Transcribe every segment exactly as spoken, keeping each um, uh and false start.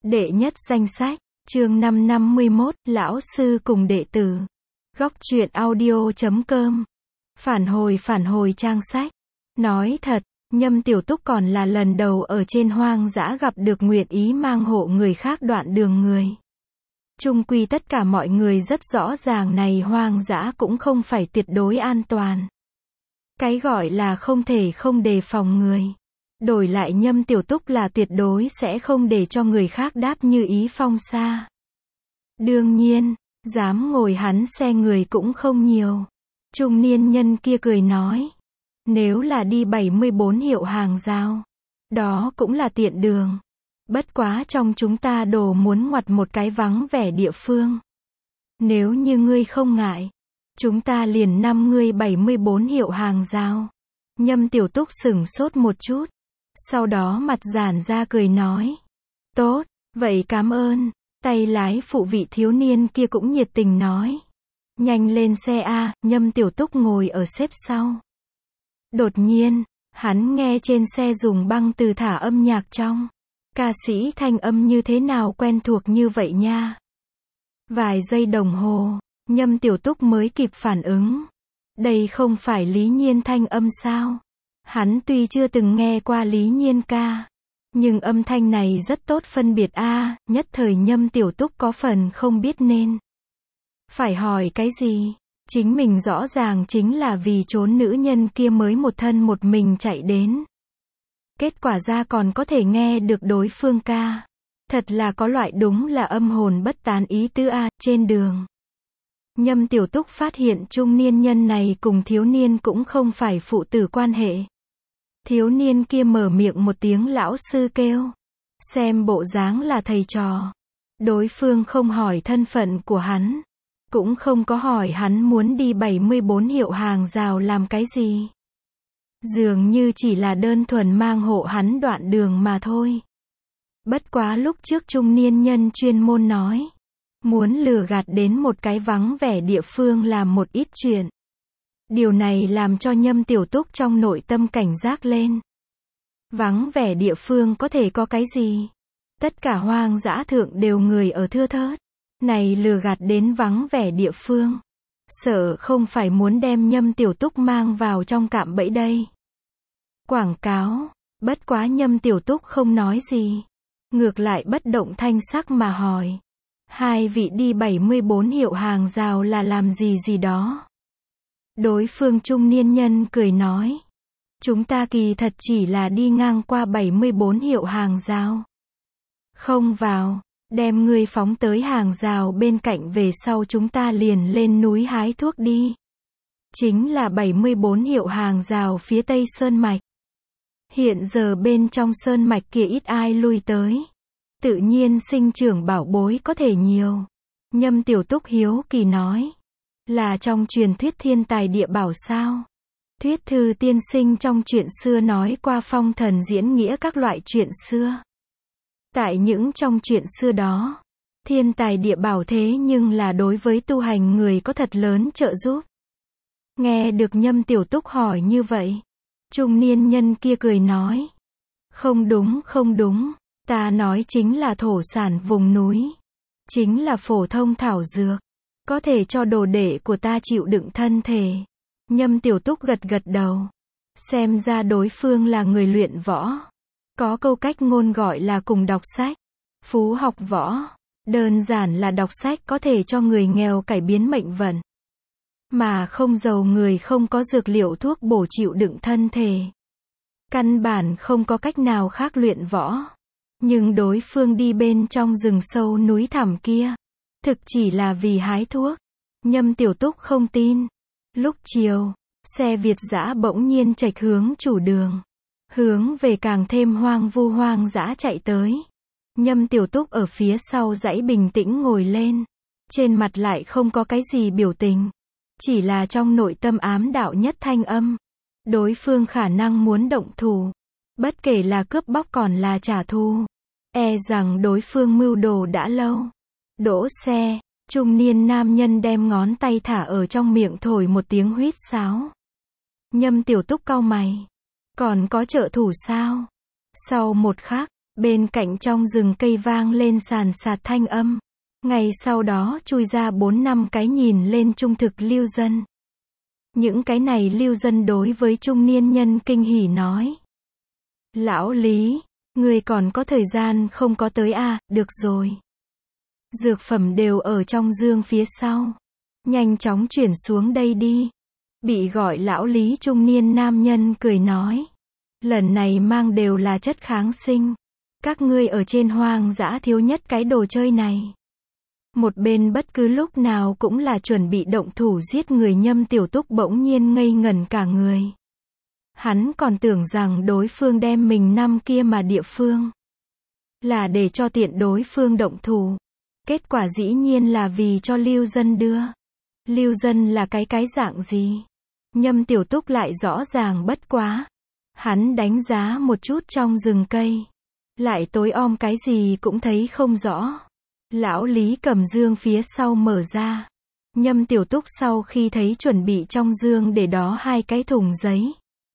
Đệ nhất danh sách, chương năm năm mươi mốt, lão sư cùng đệ tử. Góc truyện audio chấm com. Phản hồi phản hồi trang sách. Nói thật, Nhâm Tiểu Túc còn là lần đầu ở trên hoang dã gặp được nguyện ý mang hộ người khác đoạn đường người. Chung quy tất cả mọi người rất rõ ràng này hoang dã cũng không phải tuyệt đối an toàn. Cái gọi là không thể không đề phòng người. Đổi lại Nhâm Tiểu Túc là tuyệt đối sẽ không để cho người khác đáp như ý phong xa. Đương nhiên, dám ngồi hắn xe người cũng không nhiều. Trung niên nhân kia cười nói. Nếu là đi bảy mươi bốn hiệu hàng giao, đó cũng là tiện đường. Bất quá trong chúng ta đồ muốn ngoặt một cái vắng vẻ địa phương. Nếu như ngươi không ngại, chúng ta liền năm ngươi bảy mươi bốn hiệu hàng giao. Nhâm Tiểu Túc sửng sốt một chút. Sau đó mặt giãn ra cười nói. Tốt, vậy cảm ơn. Tay lái phụ vị thiếu niên kia cũng nhiệt tình nói. Nhanh lên xe a, Nhâm Tiểu Túc ngồi ở xếp sau. Đột nhiên, hắn nghe trên xe dùng băng từ thả âm nhạc trong. Ca sĩ thanh âm như thế nào quen thuộc như vậy nha. Vài giây đồng hồ, Nhâm Tiểu Túc mới kịp phản ứng. Đây không phải Lý Nhiên thanh âm sao? Hắn tuy chưa từng nghe qua Lý Nhiên ca, nhưng âm thanh này rất tốt phân biệt a, à, nhất thời Nhâm Tiểu Túc có phần không biết nên phải hỏi cái gì. Chính mình rõ ràng chính là vì trốn nữ nhân kia mới một thân một mình chạy đến. Kết quả ra còn có thể nghe được đối phương ca. Thật là có loại đúng là âm hồn bất tán ý tứ a, à, trên đường. Nhâm Tiểu Túc phát hiện trung niên nhân này cùng thiếu niên cũng không phải phụ tử quan hệ. Thiếu niên kia mở miệng một tiếng lão sư kêu. Xem bộ dáng là thầy trò. Đối phương không hỏi thân phận của hắn. Cũng không có hỏi hắn muốn đi bảy mươi bốn hiệu hàng rào làm cái gì. Dường như chỉ là đơn thuần mang hộ hắn đoạn đường mà thôi. Bất quá lúc trước trung niên nhân chuyên môn nói. Muốn lừa gạt đến một cái vắng vẻ địa phương làm một ít chuyện. Điều này làm cho Nhâm Tiểu Túc trong nội tâm cảnh giác lên. Vắng vẻ địa phương có thể có cái gì? Tất cả hoang dã thượng đều người ở thưa thớt. Này lừa gạt đến vắng vẻ địa phương. Sợ không phải muốn đem Nhâm Tiểu Túc mang vào trong cạm bẫy đây. Quảng cáo. Bất quá Nhâm Tiểu Túc không nói gì. Ngược lại bất động thanh sắc mà hỏi. Hai vị đi bảy mươi bốn hiệu hàng rào là làm gì gì đó. Đối phương trung niên nhân cười nói. Chúng ta kỳ thật chỉ là đi ngang qua bảy mươi bốn hiệu hàng rào. Không vào, đem ngươi phóng tới hàng rào bên cạnh về sau chúng ta liền lên núi hái thuốc đi. Chính là bảy mươi bốn hiệu hàng rào phía tây sơn mạch. Hiện giờ bên trong sơn mạch kia ít ai lui tới. Tự nhiên sinh trưởng bảo bối có thể nhiều. Nhâm Tiểu Túc hiếu kỳ nói. Là trong truyền thuyết thiên tài địa bảo sao? Thuyết thư tiên sinh trong chuyện xưa nói qua phong thần diễn nghĩa các loại chuyện xưa. Tại những trong chuyện xưa đó, thiên tài địa bảo thế nhưng là đối với tu hành người có thật lớn trợ giúp. Nghe được Nhâm Tiểu Túc hỏi như vậy, trung niên nhân kia cười nói. Không đúng không đúng, ta nói chính là thổ sản vùng núi. Chính là phổ thông thảo dược. Có thể cho đồ đệ của ta chịu đựng thân thể. Nhâm Tiểu Túc gật gật đầu. Xem ra đối phương là người luyện võ. Có câu cách ngôn gọi là cùng đọc sách. Phú học võ. Đơn giản là đọc sách có thể cho người nghèo cải biến mệnh vận. Mà không giàu người không có dược liệu thuốc bổ chịu đựng thân thể. Căn bản không có cách nào khác luyện võ. Nhưng đối phương đi bên trong rừng sâu núi thẳm kia. Thực chỉ là vì hái thuốc. Nhâm Tiểu Túc không tin. Lúc chiều, xe Việt dã bỗng nhiên chệch hướng chủ đường. Hướng về càng thêm hoang vu hoang dã chạy tới. Nhâm Tiểu Túc ở phía sau dãy bình tĩnh ngồi lên. Trên mặt lại không có cái gì biểu tình. Chỉ là trong nội tâm ám đạo nhất thanh âm. Đối phương khả năng muốn động thủ. Bất kể là cướp bóc còn là trả thù. E rằng đối phương mưu đồ đã lâu. Đỗ xe, trung niên nam nhân đem ngón tay thả ở trong miệng thổi một tiếng huýt sáo. Nhâm Tiểu Túc cau mày. Còn có trợ thủ sao? Sau một khắc, Bên cạnh trong rừng cây vang lên sàn sạt thanh âm. Ngày sau đó chui ra bốn năm cái nhìn lên trung thực lưu dân. Những cái này lưu dân đối với trung niên nhân kinh hỉ nói. Lão Lý, người còn có thời gian không có tới à, được rồi. Dược phẩm đều ở trong dương phía sau. Nhanh chóng chuyển xuống đây đi. Bị gọi lão Lý trung niên nam nhân cười nói. Lần này mang đều là chất kháng sinh. Các ngươi ở trên hoang dã thiếu nhất cái đồ chơi này. Một bên bất cứ lúc nào cũng là chuẩn bị động thủ giết người Nhâm Tiểu Túc bỗng nhiên ngây ngẩn cả người. Hắn còn tưởng rằng đối phương đem mình năm kia mà địa phương. Là để cho tiện đối phương động thủ. Kết quả dĩ nhiên là vì cho lưu dân đưa. Lưu dân là cái cái dạng gì? Nhâm Tiểu Túc lại rõ ràng bất quá. Hắn đánh giá một chút trong rừng cây. Lại tối om cái gì cũng thấy không rõ. Lão Lý cầm dương phía sau mở ra. Nhâm Tiểu Túc sau khi thấy chuẩn bị trong dương để đó hai cái thùng giấy.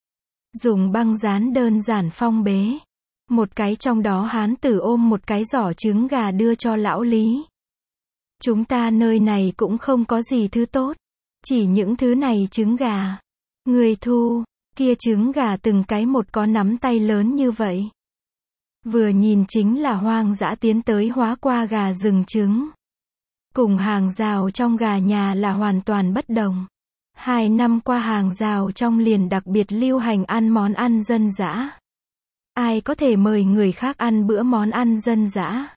Dùng băng dán đơn giản phong bế. Một cái trong đó hán tử ôm một cái giỏ trứng gà đưa cho lão Lý. Chúng ta nơi này cũng không có gì thứ tốt. Chỉ những thứ này trứng gà. Người thu, kia trứng gà từng cái một có nắm tay lớn như vậy. Vừa nhìn chính là hoang dã tiến tới hóa qua gà rừng trứng. Cùng hàng rào trong gà nhà là hoàn toàn bất đồng. Hai năm qua hàng rào trong liền đặc biệt lưu hành ăn món ăn dân dã. Ai có thể mời người khác ăn bữa món ăn dân dã?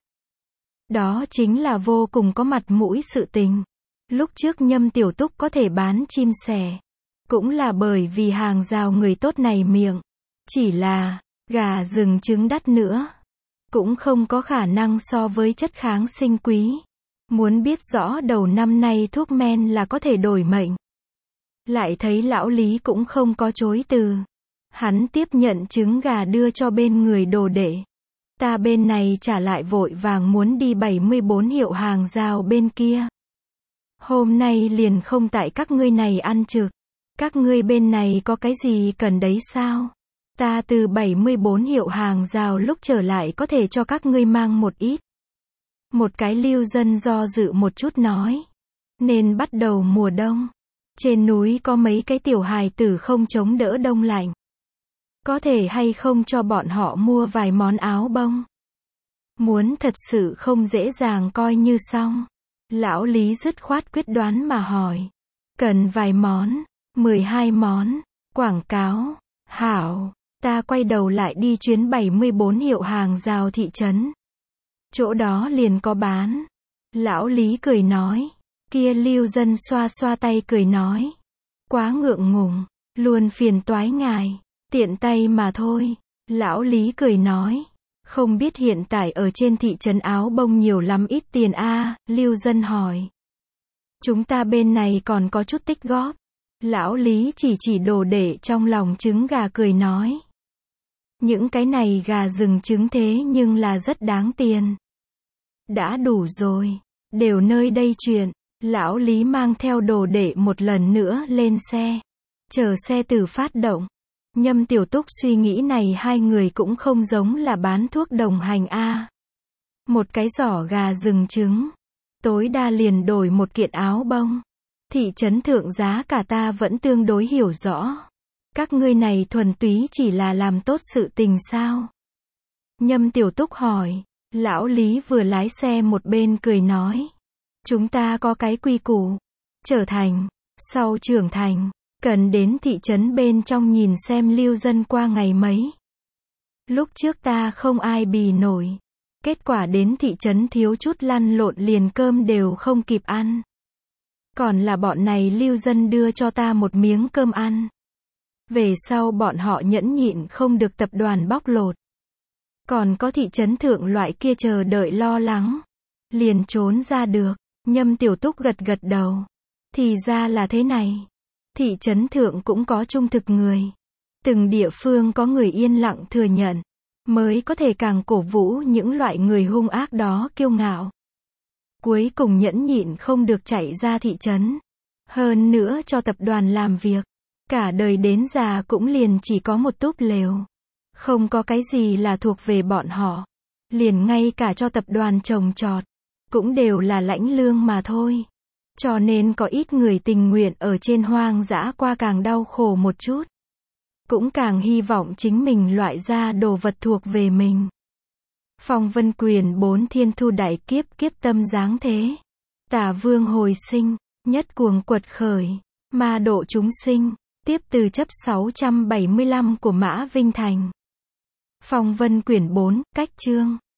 Đó chính là vô cùng có mặt mũi sự tình. Lúc trước Nhâm Tiểu Túc có thể bán chim sẻ. Cũng là bởi vì hàng rào người tốt này miệng. Chỉ là, gà rừng trứng đắt nữa. Cũng không có khả năng so với chất kháng sinh quý. Muốn biết rõ đầu năm nay thuốc men là có thể đổi mệnh. Lại thấy lão Lý cũng không có chối từ. Hắn tiếp nhận trứng gà đưa cho bên người đồ đệ. Ta bên này trả lại vội vàng muốn đi bảy mươi bốn hiệu hàng rào bên kia. Hôm nay liền không tại các ngươi này ăn trực. Các ngươi bên này có cái gì cần đấy sao? Ta từ bảy mươi bốn hiệu hàng rào lúc trở lại có thể cho các ngươi mang một ít. Một cái lưu dân do dự một chút nói. Nên bắt đầu mùa đông. Trên núi có mấy cái tiểu hài tử không chống đỡ đông lạnh. Có thể hay không cho bọn họ mua vài món áo bông? Muốn thật sự không dễ dàng coi như xong. Lão Lý dứt khoát quyết đoán mà hỏi. Cần vài món, mười hai món, quảng cáo, hảo, ta quay đầu lại đi chuyến bảy mươi bốn hiệu hàng rào thị trấn. Chỗ đó liền có bán. Lão Lý cười nói. Kia lưu dân xoa xoa tay cười nói. Quá ngượng ngùng, luôn phiền toái ngài, tiện tay mà thôi. Lão Lý cười nói. Không biết hiện tại ở trên thị trấn áo bông nhiều lắm ít tiền a? Lưu dân hỏi. Chúng ta bên này còn có chút tích góp. Lão Lý chỉ chỉ đồ để trong lòng trứng gà cười nói. Những cái này gà rừng trứng thế nhưng là rất đáng tiền. Đã đủ rồi, đều nơi đây chuyện. Lão Lý mang theo đồ để một lần nữa lên xe. Chờ xe từ phát động. Nhâm Tiểu Túc suy nghĩ này hai người cũng không giống là bán thuốc đồng hành a. Một cái giỏ gà rừng trứng. Tối đa liền đổi một kiện áo bông. Thị trấn thượng giá cả ta vẫn tương đối hiểu rõ. Các ngươi này thuần túy chỉ là làm tốt sự tình sao? Nhâm Tiểu Túc hỏi. Lão Lý vừa lái xe một bên cười nói. Chúng ta có cái quy củ. Trở thành, sau trưởng thành, cần đến thị trấn bên trong nhìn xem lưu dân qua ngày mấy. Lúc trước ta không ai bì nổi. Kết quả đến thị trấn thiếu chút lăn lộn liền cơm đều không kịp ăn. Còn là bọn này lưu dân đưa cho ta một miếng cơm ăn. Về sau bọn họ nhẫn nhịn không được tập đoàn bóc lột. Còn có thị trấn thượng loại kia chờ đợi lo lắng. Liền trốn ra được. Nhâm Tiểu Túc gật gật đầu. Thì ra là thế này. Thị trấn thượng cũng có trung thực người. Từng địa phương có người yên lặng thừa nhận. Mới có thể càng cổ vũ những loại người hung ác đó kiêu ngạo. Cuối cùng nhẫn nhịn không được chạy ra thị trấn. Hơn nữa cho tập đoàn làm việc. Cả đời đến già cũng liền chỉ có một túp lều. Không có cái gì là thuộc về bọn họ. liền ngay cả cho tập đoàn trồng trọt, cũng đều là lãnh lương mà thôi. Cho nên có ít người tình nguyện ở trên hoang dã qua càng đau khổ một chút. Cũng càng hy vọng chính mình loại ra đồ vật thuộc về mình. Phong vân quyền bốn thiên thu đại kiếp kiếp tâm giáng thế. Tả vương hồi sinh, nhất cuồng quật khởi, ma độ chúng sinh, tiếp từ chấp sáu trăm bảy mươi lăm của Mã Vinh Thành. Phong vân quyển bốn, cách chương.